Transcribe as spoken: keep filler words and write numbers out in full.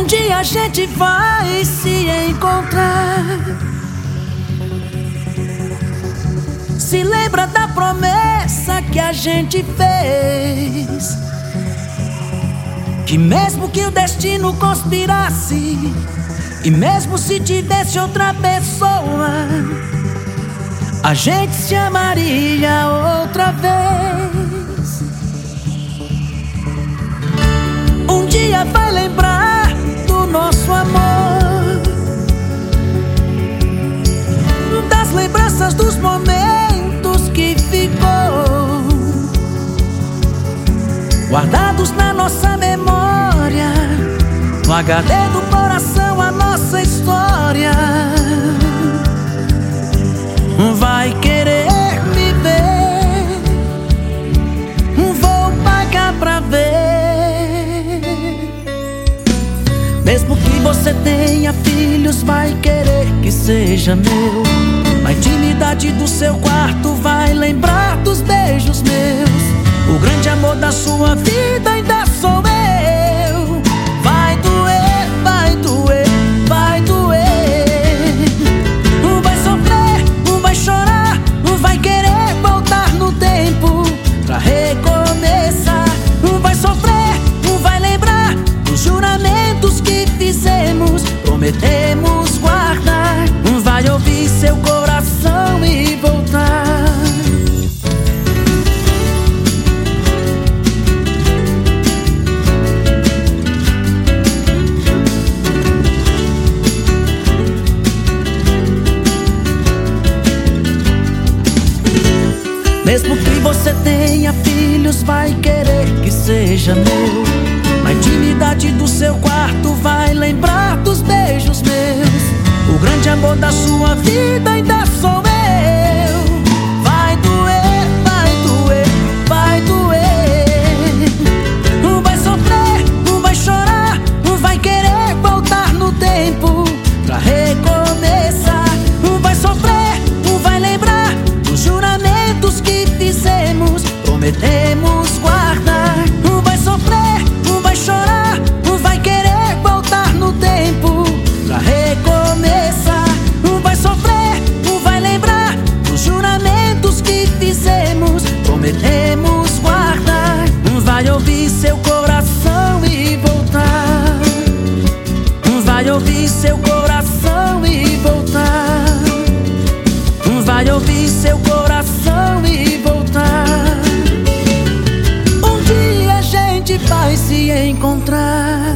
Um dia a gente vai se encontrar. Se lembra da promessa que a gente fez, que mesmo que o destino conspirasse, e mesmo se tivesse outra pessoa, a gente se amaria outra vez. Um dia vai lembrar do nosso amor, das lembranças dos momentos que ficou guardados na nossa memória, no H D do coração, a nossa história. Vai querer me ver, vou pagar pra ver. Mesmo que você tenha filhos, vai querer que seja meu. Na intimidade do seu quarto vai lembrar dos beijos meus. O grande amor da sua vida ainda sou eu. Vai doer, vai doer, vai doer. Vai sofrer, vai chorar, vai querer voltar no tempo pra recomeçar. Vai sofrer, vai lembrar dos juramentos que fizemos, prometemos guardar. Vai ouvir seu coração e voltar. Mesmo que você tenha filhos, vai querer que seja meu. Na intimidade do seu quarto vai lembrar dos beijos meus. O grande amor da sua vida ainda sou eu. Vai doer, vai doer, vai doer. Vai sofrer, vai chorar, vai querer voltar no tempo pra recomeçar. Vai sofrer, vai lembrar dos juramentos que fizemos, prometemos guardar. Vai sofrer, vai chorar, vai querer voltar no tempo pra recomeçar. Vai sofrer, vai lembrar dos juramentos que fizemos, prometemos guardar. Vai ouvir seu coração e voltar. Vai ouvir seu coração e voltar. Vai ouvir seu coração e voltar. Um dia a gente vai se encontrar.